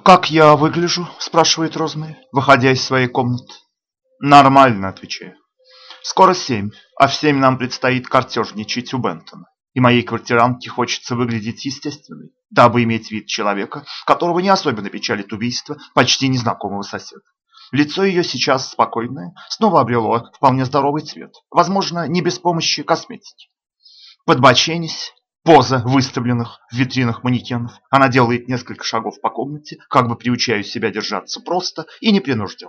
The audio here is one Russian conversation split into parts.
«Как я выгляжу?» – спрашивает Розмари, выходя из своей комнаты. «Нормально», – отвечаю. «Скоро 7, а в 7 нам предстоит картежничать у Бентона. И моей квартирантке хочется выглядеть естественной, дабы иметь вид человека, которого не особенно печалит убийство почти незнакомого соседа. Лицо ее сейчас спокойное, снова обрело вполне здоровый цвет, возможно, не без помощи косметики. Подбоченись, поза выставленных в витринах манекенов, она делает несколько шагов по комнате, как бы приучая себя держаться просто и непринужденно.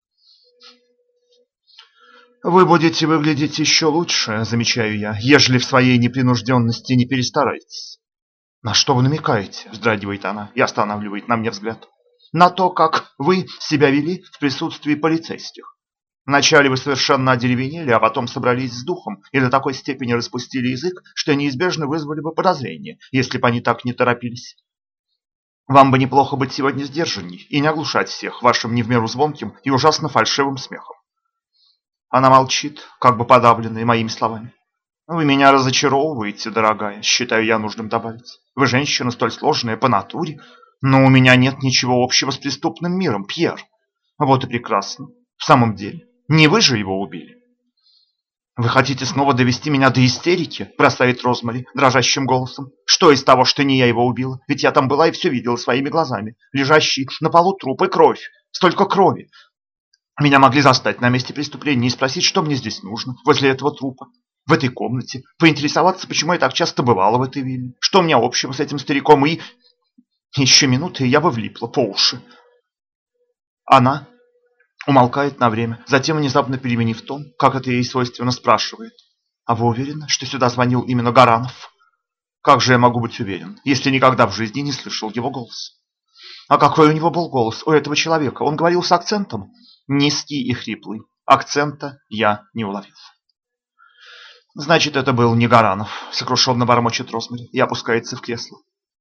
«Вы будете выглядеть еще лучше, замечаю я, ежели в своей непринужденности не перестараетесь». «На что вы намекаете?» – вздрагивает она и останавливает на мне взгляд. «На то, как вы себя вели в присутствии полицейских. Вначале вы совершенно одеревенели, а потом собрались с духом и до такой степени распустили язык, что неизбежно вызвали бы подозрение, если бы они так не торопились. Вам бы неплохо быть сегодня сдержанней и не оглушать всех вашим не в меру звонким и ужасно фальшивым смехом». Она молчит, как бы подавленная моими словами. «Вы меня разочаровываете, дорогая», считаю я нужным добавить. «Вы женщина столь сложная по натуре, но у меня нет ничего общего с преступным миром, Пьер». «Вот и прекрасно. В самом деле, не вы же его убили?» «Вы хотите снова довести меня до истерики?» бросает Розмари дрожащим голосом. «Что из того, что не я его убила? Ведь я там была и все видела своими глазами. Лежащий на полу труп и кровь. Столько крови. Меня могли застать на месте преступления и спросить, что мне здесь нужно, возле этого трупа, в этой комнате, поинтересоваться, почему я так часто бывала в этой вилле, что у меня общего с этим стариком, и еще минуты, и я бы влипла по уши». Она умолкает на время, затем, внезапно переменив тон, как это ей свойственно, спрашивает: «А вы уверены, что сюда звонил именно Гаранов?» «Как же я могу быть уверен, если никогда в жизни не слышал его голос?» «А какой у него был голос, у этого человека? Он говорил с акцентом?» «Низкий и хриплый. Акцента я не уловил». «Значит, это был не Гаранов», — сокрушенно бормочет Розмари и опускается в кресло.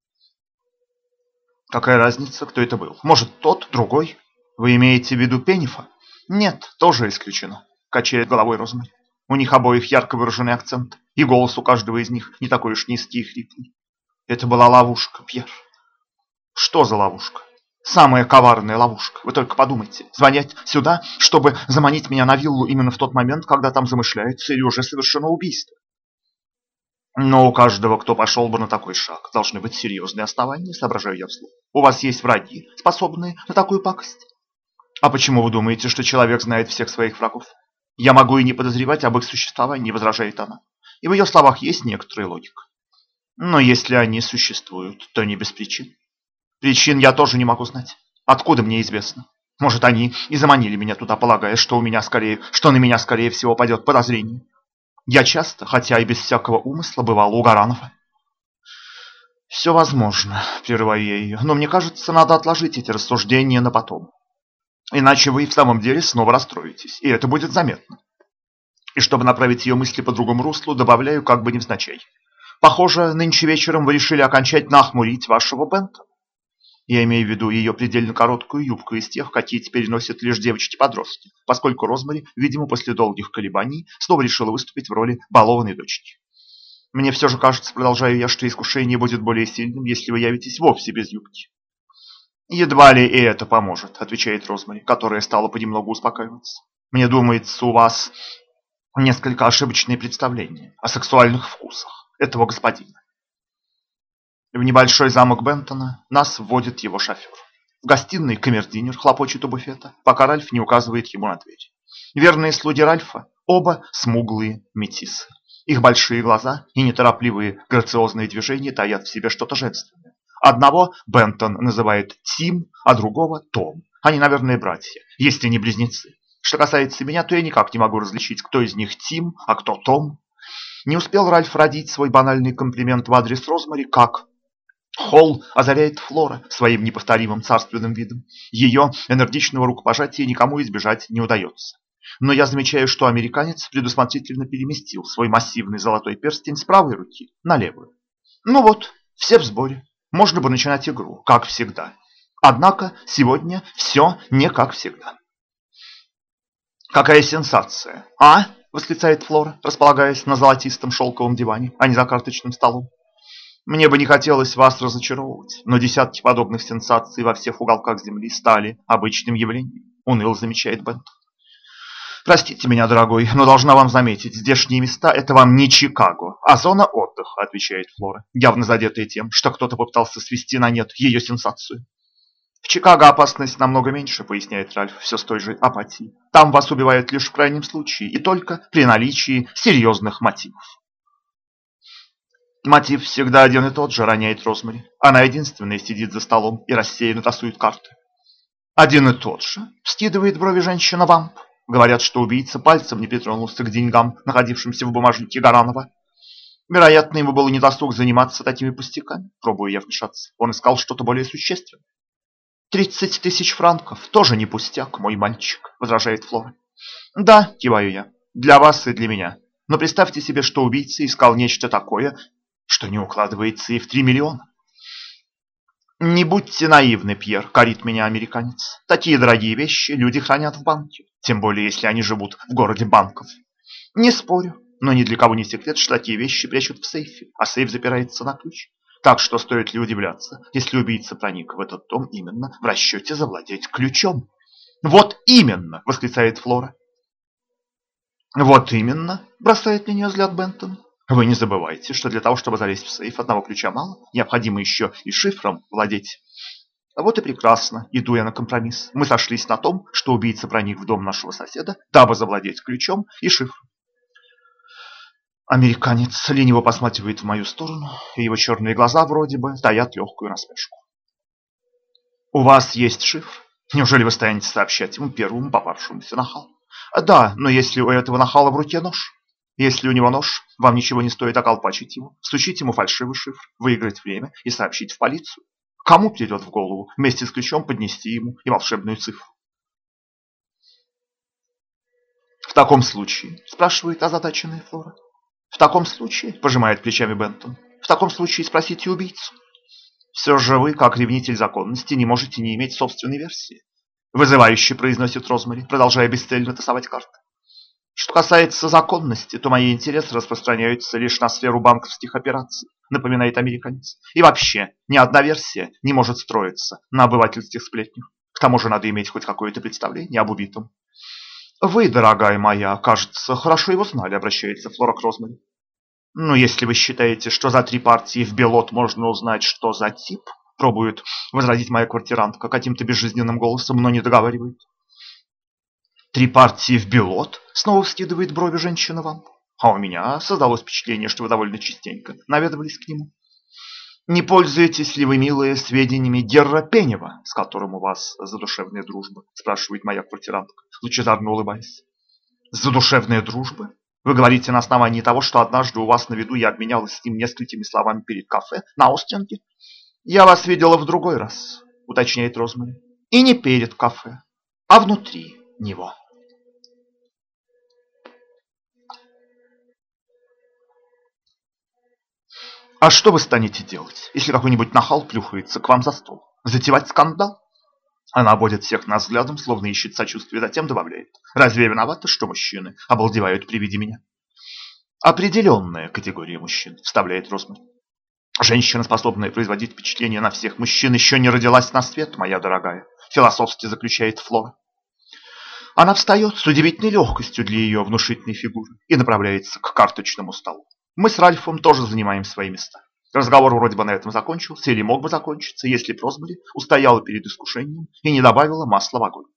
«Какая разница, кто это был? Может, тот, другой? Вы имеете в виду Пеннифа?» «Нет, тоже исключено», — качает головой Розмари. «У них обоих ярко выраженный акцент, и голос у каждого из них не такой уж низкий и хриплый. Это была ловушка, Пьер». «Что за ловушка?» «Самая коварная ловушка. Вы только подумайте. Звонять сюда, чтобы заманить меня на виллу именно в тот момент, когда там замышляется или уже совершено убийство». «Но у каждого, кто пошел бы на такой шаг, должны быть серьезные основания», соображаю я вслух. «У вас есть враги, способные на такую пакость?» «А почему вы думаете, что человек знает всех своих врагов?» «Я могу и не подозревать об их существовании», возражает она. И в ее словах есть некоторая логика. «Но если они существуют, то не без причин». «Причин я тоже не могу знать. Откуда мне известно? Может, они и заманили меня туда, полагая, что на меня, скорее всего, падет подозрение. Я часто, хотя и без всякого умысла, бывал у Гаранова». «Все возможно», — прерываю я ее, «но мне кажется, надо отложить эти рассуждения на потом. Иначе вы в самом деле снова расстроитесь, и это будет заметно». И чтобы направить ее мысли по другому руслу, добавляю как бы невзначай: «Похоже, нынче вечером вы решили окончательно охмурить вашего Бентона». Я имею в виду ее предельно короткую юбку из тех, какие теперь носят лишь девочки-подростки, поскольку Розмари, видимо, после долгих колебаний, снова решила выступить в роли балованной дочки. «Мне все же кажется, продолжаю я, что искушение будет более сильным, если вы явитесь вовсе без юбки». «Едва ли и это поможет», — отвечает Розмари, которая стала понемногу успокаиваться. «Мне думается, у вас несколько ошибочные представления о сексуальных вкусах этого господина». В небольшой замок Бентона нас вводит его шофер. В гостиной камердинер хлопочет у буфета, пока Ральф не указывает ему на дверь. Верные слуги Ральфа оба смуглые метисы. Их большие глаза и неторопливые грациозные движения таят в себе что-то женственное. Одного Бентон называет Тим, а другого Том. Они, наверное, братья, если не близнецы. Что касается меня, то я никак не могу различить, кто из них Тим, а кто Том. Не успел Ральф родить свой банальный комплимент в адрес Розмари, как холл озаряет Флора своим неповторимым царственным видом. Ее энергичного рукопожатия никому избежать не удается. Но я замечаю, что американец предусмотрительно переместил свой массивный золотой перстень с правой руки на левую. Ну вот, все в сборе. Можно бы начинать игру, как всегда. Однако сегодня все не как всегда. «Какая сенсация, а?» — восклицает Флора, располагаясь на золотистом шелковом диване, а не за карточным столом. Мне бы не хотелось вас разочаровывать, но десятки подобных сенсаций во всех уголках Земли стали обычным явлением, уныло замечает Бент. Простите меня, дорогой, но должна вам заметить, здешние места – это вам не Чикаго, а зона отдыха, отвечает Флора, явно задетая тем, что кто-то попытался свести на нет ее сенсацию. В Чикаго опасность намного меньше, поясняет Ральф, все с той же апатией. Там вас убивают лишь в крайнем случае и только при наличии серьезных мотивов. Мотив всегда один и тот же, роняет Розмари. Она единственная сидит за столом и рассеянно тасует карты. Один и тот же, вскидывает брови женщина-вамп. Говорят, что убийца пальцем не притронулся к деньгам, находившимся в бумажнике Гаранова. Вероятно, ему было недосуг заниматься такими пустяками. Пробую я вмешаться. Он искал что-то более существенное. 30 тысяч франков тоже не пустяк, мой мальчик, возражает Флора. Да, киваю я, для вас и для меня. Но представьте себе, что убийца искал нечто такое, что не укладывается и в 3 миллиона. Не будьте наивны, Пьер, корит меня американец. Такие дорогие вещи люди хранят в банке, тем более если они живут в городе банков. Не спорю, но ни для кого не секрет, что такие вещи прячут в сейфе, а сейф запирается на ключ. Так что стоит ли удивляться, если убийца проник в этот дом именно в расчете завладеть ключом? Вот именно, восклицает Флора. Вот именно, бросает на нее взгляд Бентон. Вы не забывайте, что для того, чтобы залезть в сейф, одного ключа мало, необходимо еще и шифром владеть. А вот и прекрасно, иду я на компромисс. Мы сошлись на том, что убийца проник в дом нашего соседа, дабы завладеть ключом и шифром. Американец лениво посматривает в мою сторону, и его черные глаза вроде бы таят легкую насмешку. «У вас есть шифр? Неужели вы станете сообщать ему первому попавшемуся нахалу?» «Да, но если у этого нахала в руке нож? Если у него нож, вам ничего не стоит околпачить его, всучить ему фальшивый шифр, выиграть время и сообщить в полицию. Кому придет в голову вместе с ключом поднести ему и волшебную цифру?» «В таком случае?» – спрашивает озадаченная Флора. «В таком случае, пожимает плечами Бентон, в таком случае спросите убийцу. Все же вы, как ревнитель законности, не можете не иметь собственной версии», вызывающе произносит Розмари, продолжая бесцельно тасовать карты. «Что касается законности, то мои интересы распространяются лишь на сферу банковских операций», напоминает американец. «И вообще, ни одна версия не может строиться на обывательских сплетнях. К тому же надо иметь хоть какое-то представление об убитом». «Вы, дорогая моя, кажется, хорошо его знали», обращается Флора к Розмари. «Ну, если вы считаете, что за 3 партии в белот можно узнать, что за тип», пробует возразить моя квартирантка каким-то безжизненным голосом, но не договаривает. 3 партии в белот? Снова вскидывает брови женщина вам. А у меня создалось впечатление, что вы довольно частенько наведывались к нему. Не пользуетесь ли вы, милые, сведениями Герра Пенева, с которым у вас задушевная дружба? Спрашивает моя квартирантка, лучезарно улыбаясь. Задушевная дружба? Вы говорите на основании того, что однажды у вас на виду я обменялась с ним несколькими словами перед кафе на Остинге? Я вас видела в другой раз, уточняет Розмари. И не перед кафе, а внутри него. А что вы станете делать, если какой-нибудь нахал плюхается к вам за стол? Затевать скандал? Она обводит всех нас взглядом, словно ищет сочувствия, затем добавляет. Разве я виновата, что мужчины обалдевают при виде меня? Определенная категория мужчин, вставляет Розмари. Женщина, способная производить впечатление на всех мужчин, еще не родилась на свет, моя дорогая, философски заключает Флора. Она встает с удивительной легкостью для ее внушительной фигуры и направляется к карточному столу. Мы с Ральфом тоже занимаем свои места. Разговор вроде бы на этом закончился, или мог бы закончиться, если б Розмари устояла перед искушением и не добавила масла в огонь.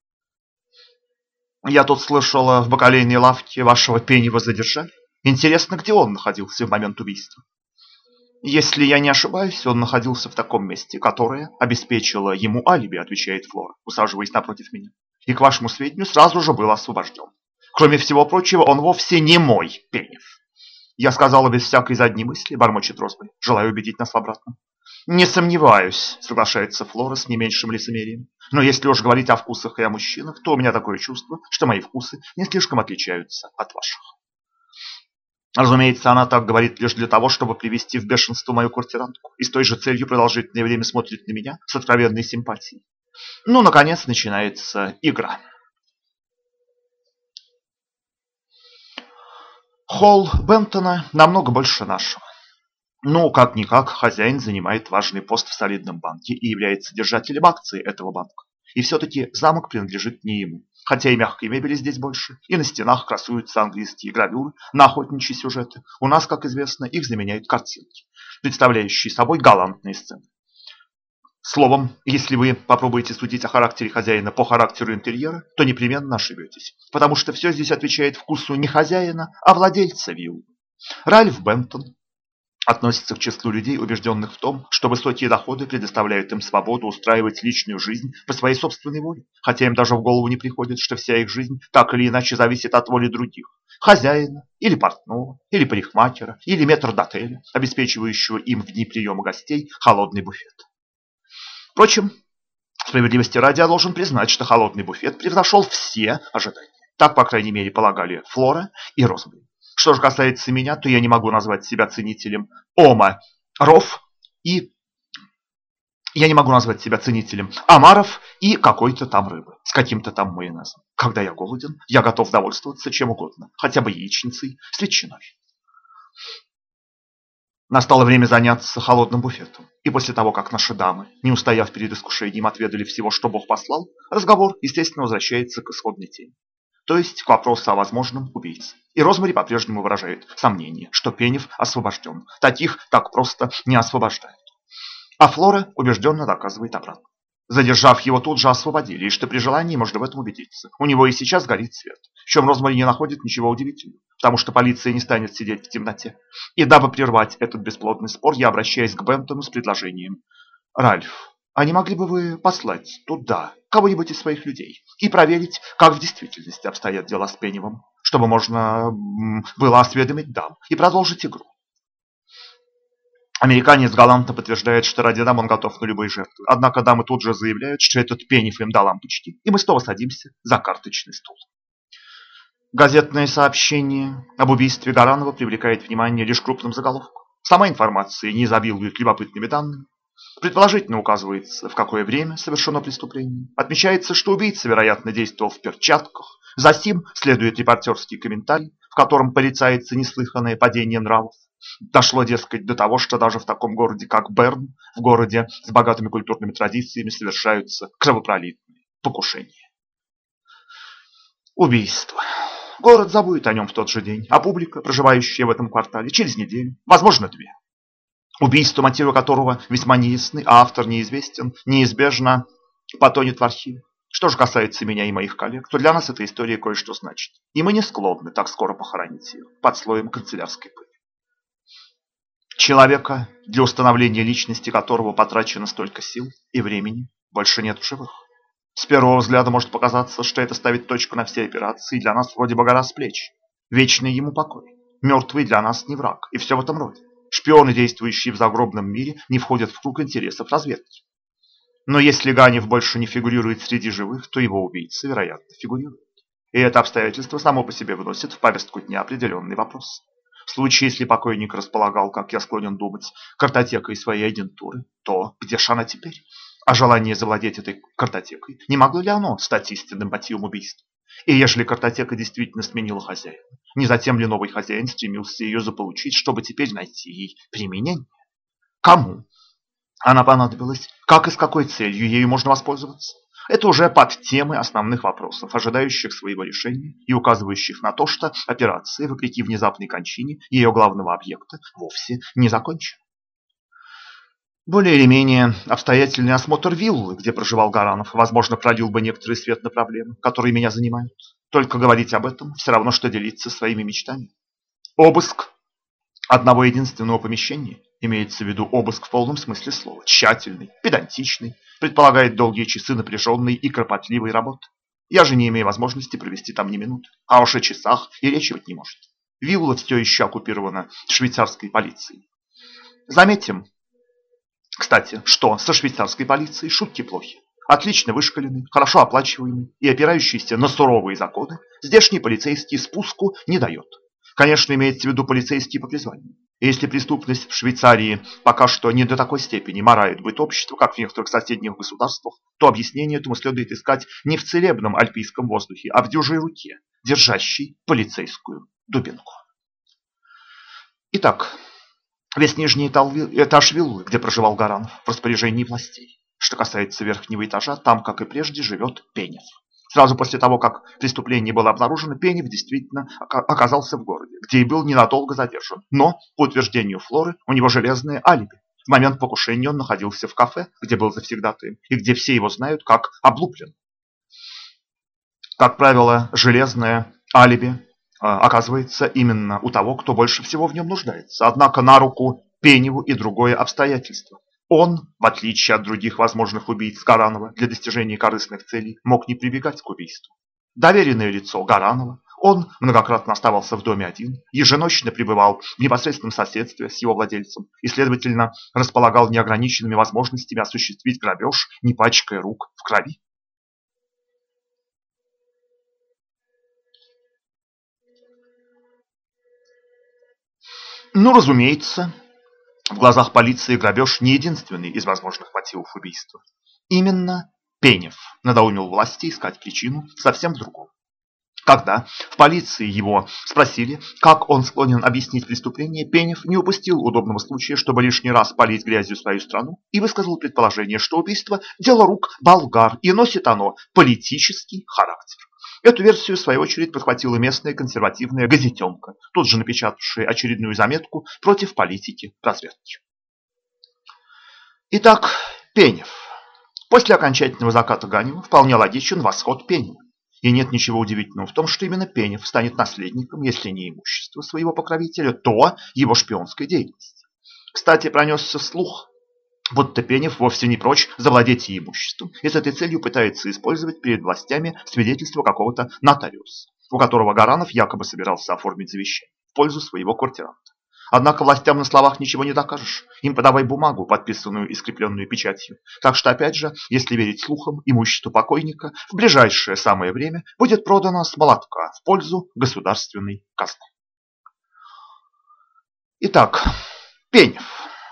Я тут слышала, в бакалейной лавке вашего Пенева задержали. Интересно, где он находился в момент убийства? Если я не ошибаюсь, он находился в таком месте, которое обеспечило ему алиби, отвечает Флора, усаживаясь напротив меня. И, к вашему сведению, сразу же был освобожден. Кроме всего прочего, он вовсе не мой Пенев. Я сказала без всякой задней мысли, бормочет Розмари, желая убедить нас в обратном. Не сомневаюсь, соглашается Флора с не меньшим лицемерием. Но если уж говорить о вкусах и о мужчинах, то у меня такое чувство, что мои вкусы не слишком отличаются от ваших. Разумеется, она так говорит лишь для того, чтобы привести в бешенство мою квартирантку, и с той же целью продолжительное время смотрит на меня с откровенной симпатией. Ну, наконец, начинается игра. Холл Бентона намного больше нашего. Ну, как-никак, хозяин занимает важный пост в солидном банке и является держателем акций этого банка. И все-таки замок принадлежит не ему. Хотя и мягкой мебели здесь больше, и на стенах красуются английские гравюры на охотничьи сюжеты. У нас, как известно, их заменяют картинки, представляющие собой галантные сцены. Словом, если вы попробуете судить о характере хозяина по характеру интерьера, то непременно ошибетесь, потому что все здесь отвечает вкусу не хозяина, а владельца виллы. Ральф Бентон относится к числу людей, убежденных в том, что высокие доходы предоставляют им свободу устраивать личную жизнь по своей собственной воле, хотя им даже в голову не приходит, что вся их жизнь так или иначе зависит от воли других. Хозяина, или портного, или парикмахера, или метрдотеля, обеспечивающего им в дни приема гостей холодный буфет. Впрочем, справедливости ради я должен признать, что холодный буфет превзошел все ожидания. Так, по крайней мере, полагали Флора и Розмари. Что же касается меня, то я не могу назвать себя ценителем омаров и я не могу назвать себя ценителем омаров и какой-то там рыбы с каким-то там майонезом. Когда я голоден, я готов довольствоваться чем угодно, хотя бы яичницей с ветчиной. Настало время заняться холодным буфетом. И после того, как наши дамы, не устояв перед искушением, отведали всего, что Бог послал, разговор, естественно, возвращается к исходной теме. То есть к вопросу о возможном убийце. И Розмари по-прежнему выражает сомнение, что Пенев освобожден. Таких так просто не освобождают. А Флора убежденно доказывает обратно. Задержав его, тут же освободили, и что при желании можно в этом убедиться. У него и сейчас горит свет, в чем Розмари не находит ничего удивительного, потому что полиция не станет сидеть в темноте. И дабы прервать этот бесплодный спор, я обращаюсь к Бентону с предложением. Ральф, а не могли бы вы послать туда кого-нибудь из своих людей и проверить, как в действительности обстоят дела с Пеневым, чтобы можно было осведомить дам и продолжить игру? Американец галантно подтверждает, что ради дам он готов на любые жертвы. Однако дамы тут же заявляют, что этот Пенев им дал лампочки, и мы снова садимся за карточный стол. Газетное сообщение об убийстве Гаранова привлекает внимание лишь крупным заголовком. Сама информация не изобилует любопытными данными. Предположительно указывается, в какое время совершено преступление. Отмечается, что убийца, вероятно, действовал в перчатках. Засим следует репортерский комментарий, в котором порицается неслыханное падение нравов. Дошло, дескать, до того, что даже в таком городе, как Берн, в городе с богатыми культурными традициями, совершаются кровопролитные покушения. Убийство. Город забудет о нем в тот же день, а публика, проживающая в этом квартале, через неделю, возможно, две. Убийство, мотивы которого весьма неясны, а автор неизвестен, неизбежно потонет в архиве. Что же касается меня и моих коллег, то для нас эта история кое-что значит. И мы не склонны так скоро похоронить ее под слоем канцелярской пыли. Человека, для установления личности которого потрачено столько сил и времени, больше нет в живых. С первого взгляда может показаться, что это ставит точку на все операции, и для нас вроде бы гора с плеч. Вечный ему покой. Мертвый для нас не враг, и все в этом роде. Шпионы, действующие в загробном мире, не входят в круг интересов разведки. Но если Ганев больше не фигурирует среди живых, то его убийца, вероятно, фигурирует. И это обстоятельство само по себе вносит в повестку дня определенный вопрос. В случае, если покойник располагал, как я склонен думать, картотекой своей агентуры, то где же она теперь? А желание завладеть этой картотекой, не могло ли оно стать истинным мотивом убийства? И ежели картотека действительно сменила хозяина, не затем ли новый хозяин стремился ее заполучить, чтобы теперь найти ей применение? Кому она понадобилась? Как и с какой целью ею можно воспользоваться? Это уже под темы основных вопросов, ожидающих своего решения и указывающих на то, что операция, вопреки внезапной кончине ее главного объекта, вовсе не закончена. Более или менее обстоятельный осмотр виллы, где проживал Гаранов, возможно, пролил бы некоторый свет на проблемы, которые меня занимают. Только говорить об этом все равно, что делиться своими мечтами. Обыск одного единственного помещения, имеется в виду обыск в полном смысле слова, тщательный, педантичный, предполагает долгие часы напряженной и кропотливой работы. Я же не имею возможности провести там ни минуты, а уж о часах и речи быть не может. Вилла все еще оккупирована швейцарской полицией. Заметим, кстати, что со швейцарской полицией шутки плохи. Отлично вышколенный, хорошо оплачиваемый и опирающийся на суровые законы, здешний полицейский спуску не дает. Конечно, имеется в виду полицейские по призванию. И если преступность в Швейцарии пока что не до такой степени марает быт общества, как в некоторых соседних государствах, то объяснение этому следует искать не в целебном альпийском воздухе, а в дюжей руке, держащей полицейскую дубинку. Итак, Весь нижний этаж виллы, где проживал Гаранов, в распоряжении властей. Что касается верхнего этажа, там, как и прежде, живет Пенев. Сразу после того, как преступление было обнаружено, Пенев действительно оказался в городе, где и был ненадолго задержан. Но, по утверждению Флоры, у него железное алиби. В момент покушения он находился в кафе, где был завсегдатаем, и где все его знают как облуплен. Как правило, железное алиби оказывается именно у того, кто больше всего в нем нуждается. Однако на руку Пеневу и другое обстоятельство. Он, в отличие от других возможных убийц Гаранова, для достижения корыстных целей мог не прибегать к убийству. Доверенное лицо Гаранова, он многократно оставался в доме один, еженочно пребывал в непосредственном соседстве с его владельцем и, следовательно, располагал неограниченными возможностями осуществить грабеж, не пачкая рук в крови. Ну, разумеется, в глазах полиции грабеж не единственный из возможных мотивов убийства. Именно Пенев надоумил власти искать причину совсем в другом. Когда в полиции его спросили, как он склонен объяснить преступление, Пенев не упустил удобного случая, чтобы лишний раз полить грязью свою страну, и высказал предположение, что убийство – дело рук болгар, и носит оно политический характер. Эту версию, в свою очередь, подхватила местная консервативная газетенка, тут же напечатавшая очередную заметку против политики разведки. Итак, Пенев. После окончательного заката Ганева вполне логичен восход Пенева. И нет ничего удивительного в том, что именно Пенев станет наследником, если не имущества своего покровителя, то его шпионской деятельности. Кстати, пронесся слух, будто Пенев вовсе не прочь завладеть имуществом и с этой целью пытается использовать перед властями свидетельство какого-то нотариуса, у которого Гаранов якобы собирался оформить завещание в пользу своего квартиранта. Однако властям на словах ничего не докажешь. Им подавай бумагу, подписанную и скрепленную печатью. Так что, опять же, если верить слухам, имущество покойника в ближайшее самое время будет продано с молотка в пользу государственной казны. Итак, Пенев.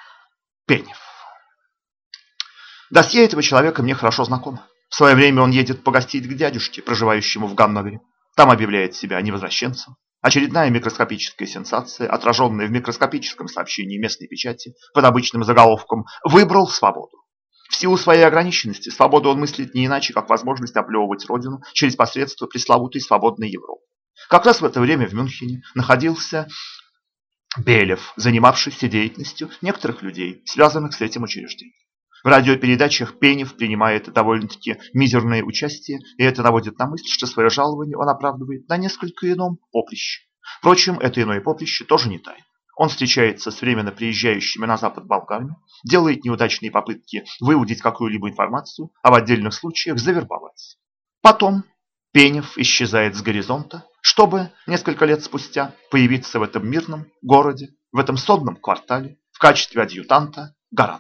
Досье этого человека мне хорошо знакомо. В свое время он едет погостить к дядюшке, проживающему в Ганновере. Там объявляет себя невозвращенцем. Очередная микроскопическая сенсация, отраженная в микроскопическом сообщении местной печати под обычным заголовком «Выбрал свободу». В силу своей ограниченности свободу он мыслит не иначе, как возможность оплевывать родину через посредство пресловутой свободной Европы. Как раз в это время в Мюнхене находился Белев, занимавшийся деятельностью некоторых людей, связанных с этим учреждением. В радиопередачах Пенев принимает довольно-таки мизерное участие, и это наводит на мысль, что свое жалование он оправдывает на несколько ином поприще. Впрочем, это иное поприще тоже не тайна. Он встречается с временно приезжающими на Запад болгарами, делает неудачные попытки выудить какую-либо информацию, а в отдельных случаях завербовать. Потом Пенев исчезает с горизонта, чтобы несколько лет спустя появиться в этом мирном городе, в этом сонном квартале в качестве адъютанта Гаранова.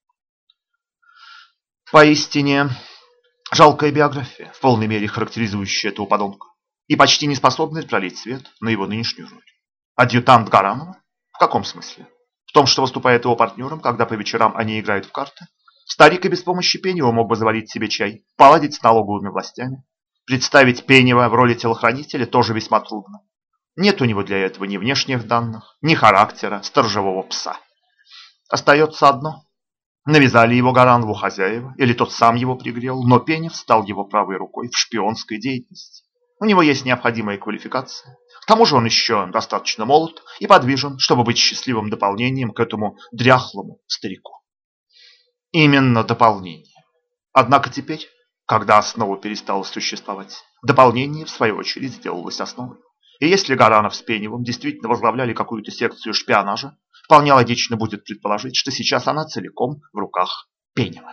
Поистине жалкая биография, в полной мере характеризующая этого подонка, и почти не способная пролить свет на его нынешнюю роль. Адъютант Гаранова? В каком смысле? В том, что выступает его партнером, когда по вечерам они играют в карты? Старик и без помощи Пенева мог бы заварить себе чай, поладить с налоговыми властями. Представить Пенева в роли телохранителя тоже весьма трудно. Нет у него для этого ни внешних данных, ни характера сторожевого пса. Остается одно. Навязали его Гаранову хозяева, или тот сам его пригрел, но Пенев стал его правой рукой в шпионской деятельности. У него есть необходимая квалификация. К тому же он еще достаточно молод и подвижен, чтобы быть счастливым дополнением к этому дряхлому старику. Именно дополнение. Однако теперь, когда основа перестала существовать, дополнение, в свою очередь, сделалось основой. И если Гаранов с Пеневым действительно возглавляли какую-то секцию шпионажа, вполне логично будет предположить, что сейчас она целиком в руках Пенева.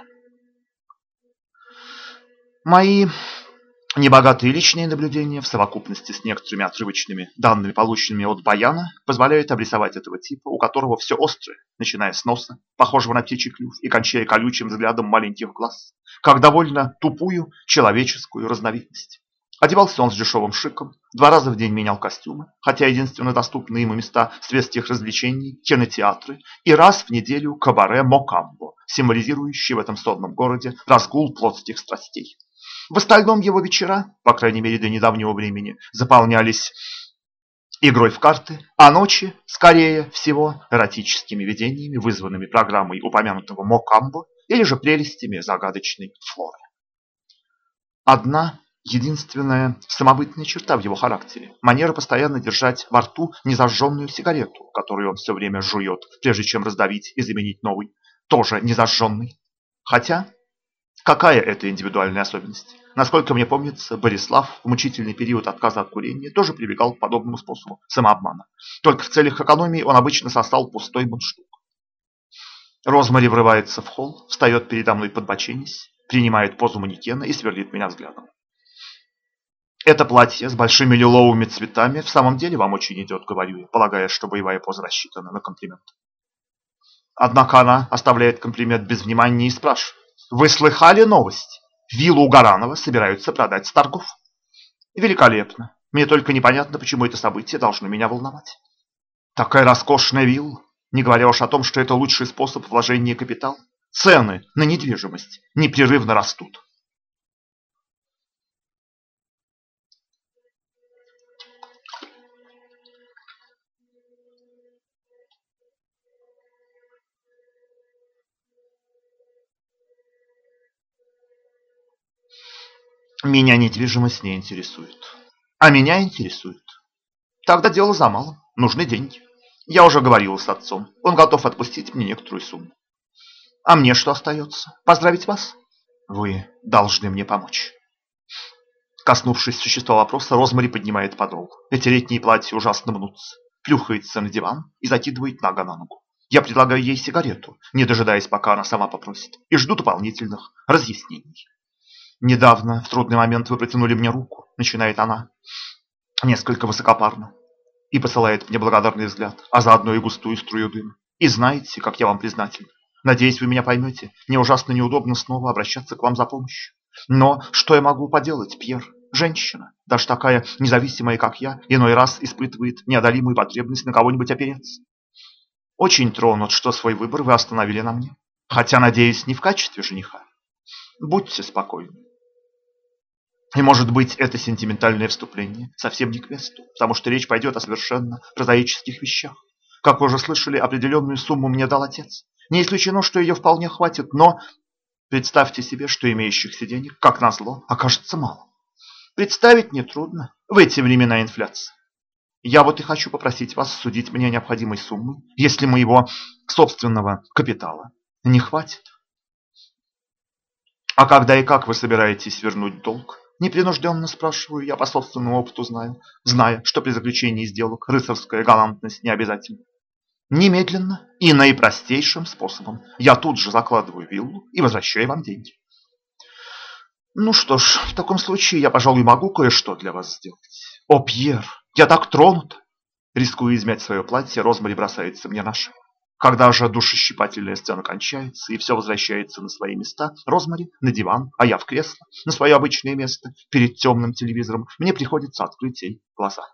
Мои небогатые личные наблюдения в совокупности с некоторыми отрывочными данными, полученными от Баяна, позволяют обрисовать этого типа, у которого все острое, начиная с носа, похожего на птичий клюв, и кончая колючим взглядом маленьких глаз, как довольно тупую человеческую разновидность. Одевался он с дешевым шиком, 2 раза в день менял костюмы, хотя единственно доступные ему места светских развлечений, кинотеатры, и раз в неделю кабаре Мокамбо, символизирующий в этом сонном городе разгул плотских страстей. В остальном его вечера, по крайней мере до недавнего времени, заполнялись игрой в карты, а ночи, скорее всего, эротическими видениями, вызванными программой упомянутого Мокамбо или же прелестями загадочной Флоры. Одна единственная самобытная черта в его характере – манера постоянно держать во рту незажженную сигарету, которую он все время жует, прежде чем раздавить и заменить новый, тоже незажженный. Хотя, какая это индивидуальная особенность? Насколько мне помнится, Борислав в мучительный период отказа от курения тоже прибегал к подобному способу самообмана. Только в целях экономии он обычно сосал пустой мундштук. Розмари врывается в холл, встает передо мной подбоченясь, принимает позу манекена и сверлит меня взглядом. Это платье с большими лиловыми цветами в самом деле вам очень идет, говорю я, полагая, что боевая поза рассчитана на комплимент. Однако она оставляет комплимент без внимания и спрашивает. Вы слыхали новость? Виллу Гаранова собираются продать с торгов. Великолепно. Мне только непонятно, почему это событие должно меня волновать. Такая роскошная вилла, не говоря уж о том, что это лучший способ вложения капитала. Цены на недвижимость непрерывно растут. Меня недвижимость не интересует. А меня интересует. Тогда дело за малым. Нужны деньги. Я уже говорил с отцом. Он готов отпустить мне некоторую сумму. А мне что остается? Поздравить вас? Вы должны мне помочь. Коснувшись существа вопроса, Розмари поднимает подол. Эти летние платья ужасно мнутся. Плюхается на диван и закидывает нога на ногу. Я предлагаю ей сигарету, не дожидаясь, пока она сама попросит, и жду дополнительных разъяснений. Недавно, в трудный момент, вы протянули мне руку, начинает она, несколько высокопарно, и посылает мне благодарный взгляд, а заодно и густую струю дыма. И знаете, как я вам признателен. Надеюсь, вы меня поймете. Мне ужасно неудобно снова обращаться к вам за помощью. Но что я могу поделать, Пьер? Женщина, даже такая независимая, как я, иной раз испытывает неодолимую потребность на кого-нибудь опереться. Очень тронут, что свой выбор вы остановили на мне. Хотя, надеюсь, не в качестве жениха. Будьте спокойны. И, может быть, это сентиментальное вступление совсем не к месту, потому что речь пойдет о совершенно прозаических вещах. Как вы уже слышали, определенную сумму мне дал отец. Не исключено, что ее вполне хватит, но представьте себе, что имеющихся денег, как назло, окажется мало. Представить нетрудно в эти времена инфляции. Я вот и хочу попросить вас судить мне необходимой суммы, если моего собственного капитала не хватит. А когда и как вы собираетесь вернуть долг? Непринужденно спрашиваю, я по собственному опыту знаю, зная, что при заключении сделок рыцарская галантность не обязательна. Немедленно и наипростейшим способом. Я тут же закладываю виллу и возвращаю вам деньги. Ну что ж, в таком случае я, пожалуй, могу кое-что для вас сделать. О, Пьер, я так тронута. Рискуя измять свое платье, Розмари бросается мне на шею. Когда же душещипательная сцена кончается и все возвращается на свои места, Розмари на диван, а я в кресло, на свое обычное место, перед темным телевизором, мне приходится открыть ей глаза.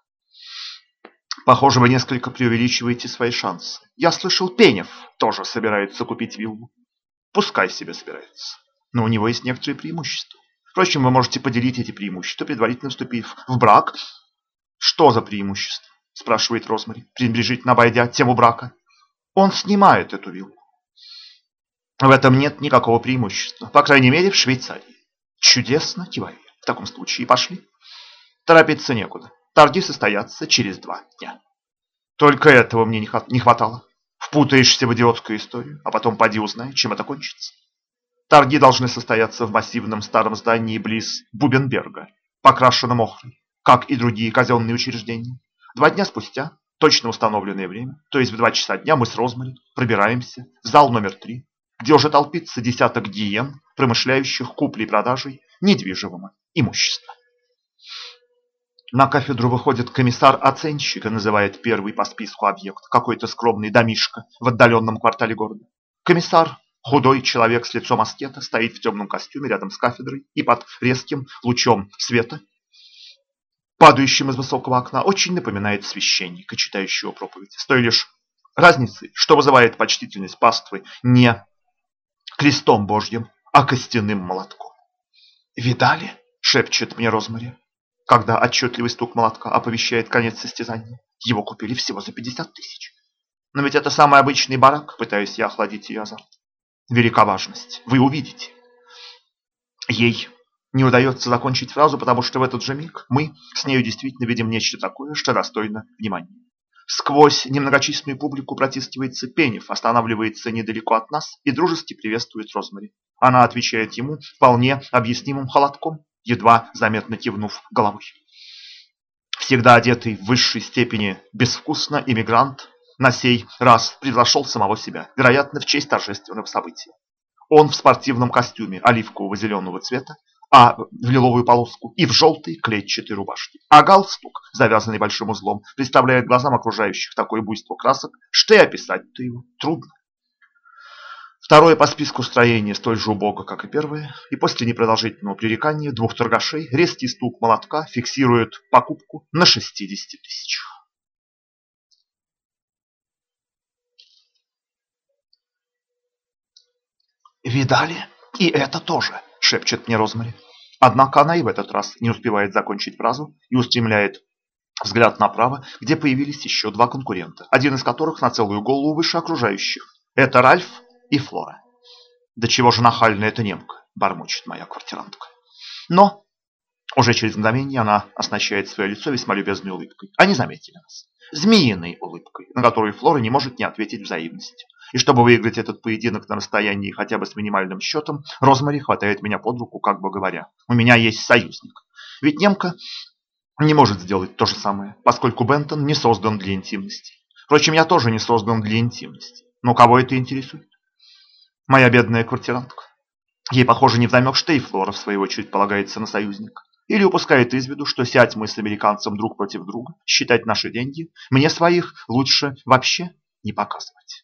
Похоже, вы несколько преувеличиваете свои шансы. Я слышал, Пенев тоже собирается купить виллу. Пускай себе собирается. Но у него есть некоторые преимущества. Впрочем, вы можете поделить эти преимущества, предварительно вступив в брак. Что за преимущество? Спрашивает Розмари, пренебрежительно обойдя тему брака. Он снимает эту виллу. В этом нет никакого преимущества. По крайней мере, в Швейцарии. Чудесно, киваю. В таком случае пошли. Торопиться некуда. Торги состоятся через 2 дня. Только этого мне не хватало. Впутаешься в идиотскую историю, а потом поди узнай, чем это кончится. Торги должны состояться в массивном старом здании близ Бубенберга, покрашенном охрой, как и другие казенные учреждения. 2 дня спустя, точно установленное время, то есть в 2 часа дня, мы с Розмари пробираемся в зал номер 3, где уже толпится десяток гиен, промышляющих куплей-продажей недвижимого имущества. На кафедру выходит комиссар-оценщик и называет первый по списку объект, какой-то скромный домишко в отдаленном квартале города. Комиссар, худой человек с лицом аскета, стоит в темном костюме рядом с кафедрой и под резким лучом света, падающим из высокого окна, очень напоминает священника, читающего проповедь. С той лишь разницей, что вызывает почтительность паствы не крестом Божьим, а костяным молотком. «Видали?» — шепчет мне Розмари, когда отчетливый стук молотка оповещает конец состязания. Его купили всего за 50 тысяч. Но ведь это самый обычный барак, пытаюсь я охладить ее азарт. Велика важность. Вы увидите. Ей не удается закончить фразу, потому что в этот же миг мы с нею действительно видим нечто такое, что достойно внимания. Сквозь немногочисленную публику протискивается Пенев, останавливается недалеко от нас и дружески приветствует Розмари. Она отвечает ему вполне объяснимым холодком, едва заметно кивнув головой. Всегда одетый в высшей степени безвкусно, иммигрант на сей раз превзошел самого себя, вероятно, в честь торжественного события. Он в спортивном костюме оливкового зеленого цвета, а в лиловую полоску и в желтой клетчатой рубашке. А галстук, завязанный большим узлом, представляет глазам окружающих такое буйство красок, что и описать-то его трудно. Второе по списку строение столь же убого, как и первое, и после непродолжительного пререкания двух торгашей резкий стук молотка фиксирует покупку на 60 тысяч. «Видали? И это тоже!» — шепчет мне Розмари. Однако она и в этот раз не успевает закончить фразу и устремляет взгляд направо, где появились еще два конкурента, один из которых на целую голову выше окружающих. Это Ральф и Флора. «Да чего же нахальная эта немка!» — бормочет моя квартирантка. Но уже через мгновение она оснащает свое лицо весьма любезной улыбкой. Они заметили нас. Змеиной улыбкой, на которую Флора не может не ответить взаимностью. И чтобы выиграть этот поединок на расстоянии хотя бы с минимальным счетом, Розмари хватает меня под руку, как бы говоря: «У меня есть союзник». Ведь немка не может сделать то же самое, поскольку Бентон не создан для интимности. Впрочем, я тоже не создан для интимности. Но кого это интересует? Моя бедная квартирантка. Ей, похоже, невдомек, что и Флора, в свою очередь, полагается на союзника. Или упускает из виду, что сядь мы с американцем друг против друга, считать наши деньги, мне своих лучше вообще не показывать.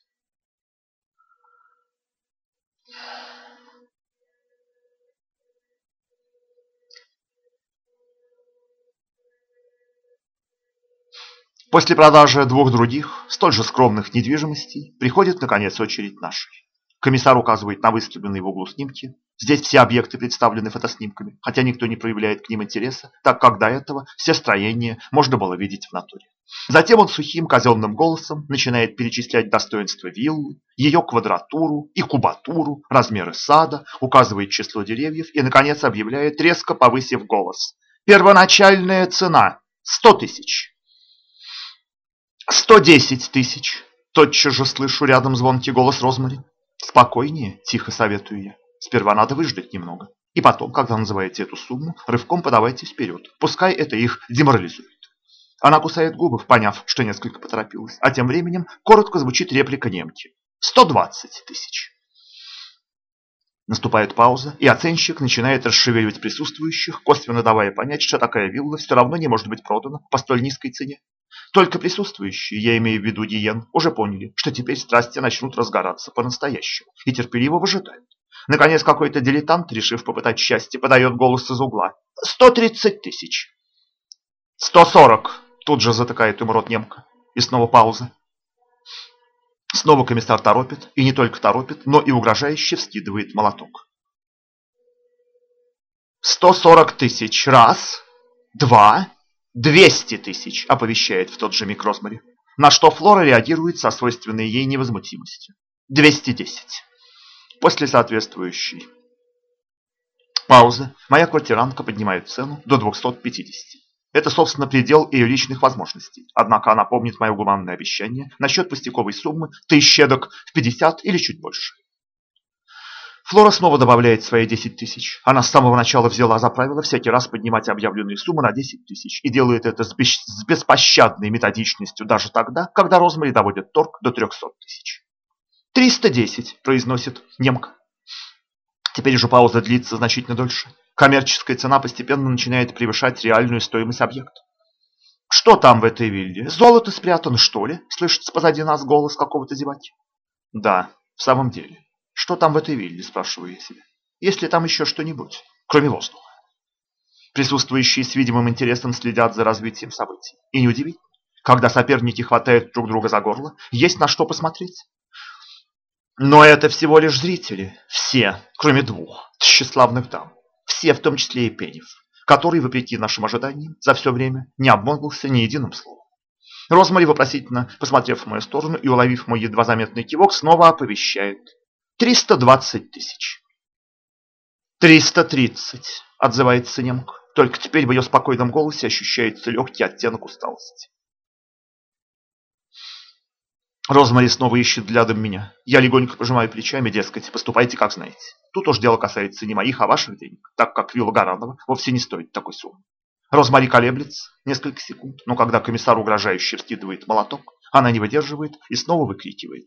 После продажи двух других, столь же скромных недвижимостей, приходит, наконец, очередь нашей. Комиссар указывает на выставленные в углу снимки. Здесь все объекты представлены фотоснимками, хотя никто не проявляет к ним интереса, так как до этого все строения можно было видеть в натуре. Затем он сухим казенным голосом начинает перечислять достоинства виллы, ее квадратуру и кубатуру, размеры сада, указывает число деревьев и, наконец, объявляет, резко повысив голос: «Первоначальная цена – 100 тысяч». 110 тысяч. Тотчас же слышу рядом звонкий голос Розмари. «Спокойнее», – тихо советую я. «Сперва надо выждать немного. И потом, когда называете эту сумму, рывком подавайтесь вперед. Пускай это их деморализует». Она кусает губы, поняв, что несколько поторопилась. А тем временем коротко звучит реплика немки. 120 тысяч. Наступает пауза, и оценщик начинает расшевеливать присутствующих, косвенно давая понять, что такая вилла все равно не может быть продана по столь низкой цене. Только присутствующие, я имею в виду Диен, уже поняли, что теперь страсти начнут разгораться по-настоящему, и терпеливо выжидают. Наконец какой-то дилетант, решив попытать счастье, подает голос из угла. 130 тысяч. 140. Тут же затыкает им рот немка. И снова пауза. Снова комиссар торопит, и не только торопит, но и угрожающе вскидывает молоток. 140 тысяч. Раз, два, 200 тысяч, оповещает в тот же миг Розмари. На что Флора реагирует со свойственной ей невозмутимостью. 210. После соответствующей паузы моя квартирантка поднимает цену до 250. Это, собственно, предел ее личных возможностей. Однако она помнит мое гуманное обещание насчет пустяковой суммы тысячедок в 50 или чуть больше. Флора снова добавляет свои 10 тысяч. Она с самого начала взяла за правило всякий раз поднимать объявленные суммы на 10 тысяч. И делает это с беспощадной методичностью даже тогда, когда Розмари доводит торг до 300 тысяч. 310, произносит немка. Теперь уже пауза длится значительно дольше. Коммерческая цена постепенно начинает превышать реальную стоимость объекта. «Что там в этой вилле? Золото спрятано, что ли?» Слышится позади нас голос какого-то зеваки. «Да, в самом деле. Что там в этой вилле?» спрашиваю я себя. «Есть ли там еще что-нибудь, кроме воздуха?» Присутствующие с видимым интересом следят за развитием событий. И неудивительно, когда соперники хватают друг друга за горло, есть на что посмотреть. Но это всего лишь зрители. Все, кроме двух тщеславных дам. Все, в том числе и Пенев, который, вопреки нашим ожиданиям, за все время не обмолвился ни единым словом. Розмари, вопросительно посмотрев в мою сторону и уловив мой едва заметный кивок, снова оповещает. 320 тысяч. 330, отзывается немка. Только теперь в ее спокойном голосе ощущается легкий оттенок усталости. Розмари снова ищет взглядом меня. Я легонько пожимаю плечами, дескать, поступайте как знаете. Тут уж дело касается не моих, а ваших денег, так как вилла Гаранова вовсе не стоит такой суммы. Розмари колеблется несколько секунд, но когда комиссар угрожающе вскидывает молоток, она не выдерживает и снова выкрикивает.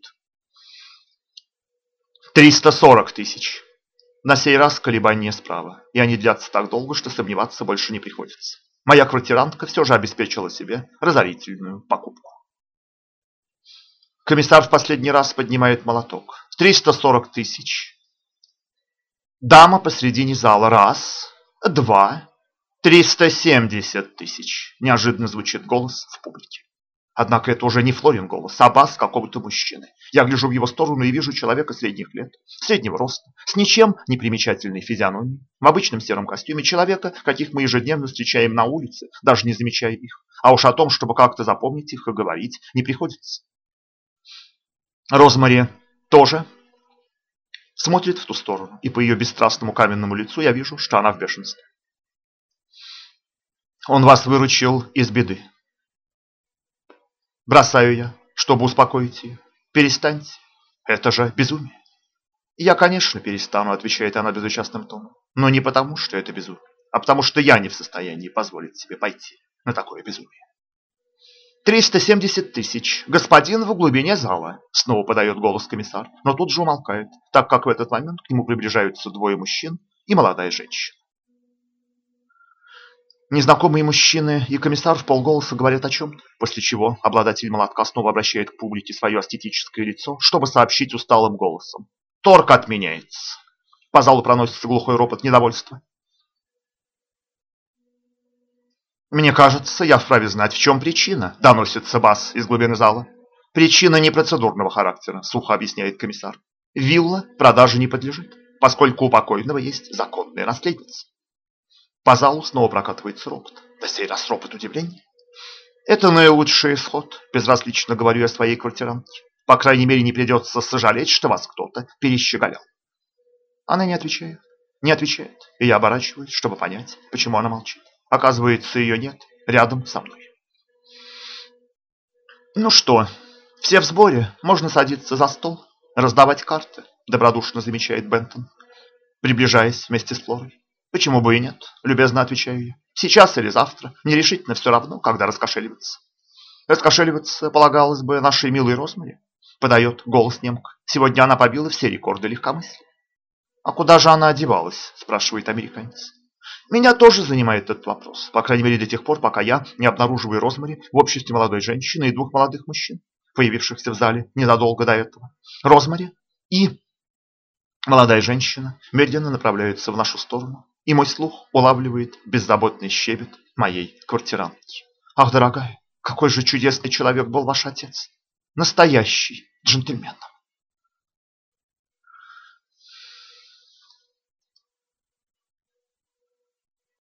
340 тысяч. На сей раз колебания справа, и они длятся так долго, что сомневаться больше не приходится. Моя квартирантка все же обеспечила себе разорительную покупку. Комиссар в последний раз поднимает молоток. 340 тысяч. Дама посредине зала. Раз, два, 370 тысяч. Неожиданно звучит голос в публике. Однако это уже не Флорин голос, а бас какого-то мужчины. Я гляжу в его сторону и вижу человека средних лет, среднего роста, с ничем не примечательной физиономией, в обычном сером костюме человека, каких мы ежедневно встречаем на улице, даже не замечая их. А уж о том, чтобы как-то запомнить их и говорить, не приходится. Розмари тоже смотрит в ту сторону, и по ее бесстрастному каменному лицу я вижу, что она в бешенстве. Он вас выручил из беды. Бросаю я, чтобы успокоить ее. Перестаньте, это же безумие. Я, конечно, перестану, отвечает она безучастным тоном, но не потому, что это безумие, а потому, что я не в состоянии позволить себе пойти на такое безумие. 370 тысяч. Господин в глубине зала. Снова подает голос комиссар, но тут же умолкает, так как в этот момент к нему приближаются двое мужчин и молодая женщина. Незнакомые мужчины и комиссар вполголоса говорят о чем-то, после чего обладатель молотка снова обращает к публике свое аскетическое лицо, чтобы сообщить усталым голосом. Торг отменяется. По залу проносится глухой ропот недовольства. «Мне кажется, я вправе знать, в чем причина», – доносится бас из глубины зала. «Причина не процедурного характера», – сухо объясняет комиссар. «Вилла продаже не подлежит, поскольку у покойного есть законная наследница». По залу снова прокатывается ропот. На сей раз ропот удивления. «Это наилучший исход», – безразлично говорю я своей квартирантке. «По крайней мере, не придется сожалеть, что вас кто-то перещеголял». Она не отвечает, и я оборачиваюсь, чтобы понять, почему она молчит. Оказывается, ее нет рядом со мной. «Ну что, все в сборе, можно садиться за стол, раздавать карты», – добродушно замечает Бентон, приближаясь вместе с Флорой. «Почему бы и нет?» – любезно отвечаю я. «Сейчас или завтра, мне решительно все равно, когда раскошеливаться». «Раскошеливаться, полагалось бы, нашей милой Розмари», – подает голос немка. «Сегодня она побила все рекорды легкомыслия». «А куда же она одевалась?» – спрашивает американец. «Меня тоже занимает этот вопрос, по крайней мере до тех пор, пока я не обнаруживаю Розмари в обществе молодой женщины и двух молодых мужчин, появившихся в зале незадолго до этого. Розмари и молодая женщина медленно направляются в нашу сторону, и мой слух улавливает беззаботный щебет моей квартирантки. Ах, дорогая, какой же чудесный человек был ваш отец! Настоящий джентльмен!»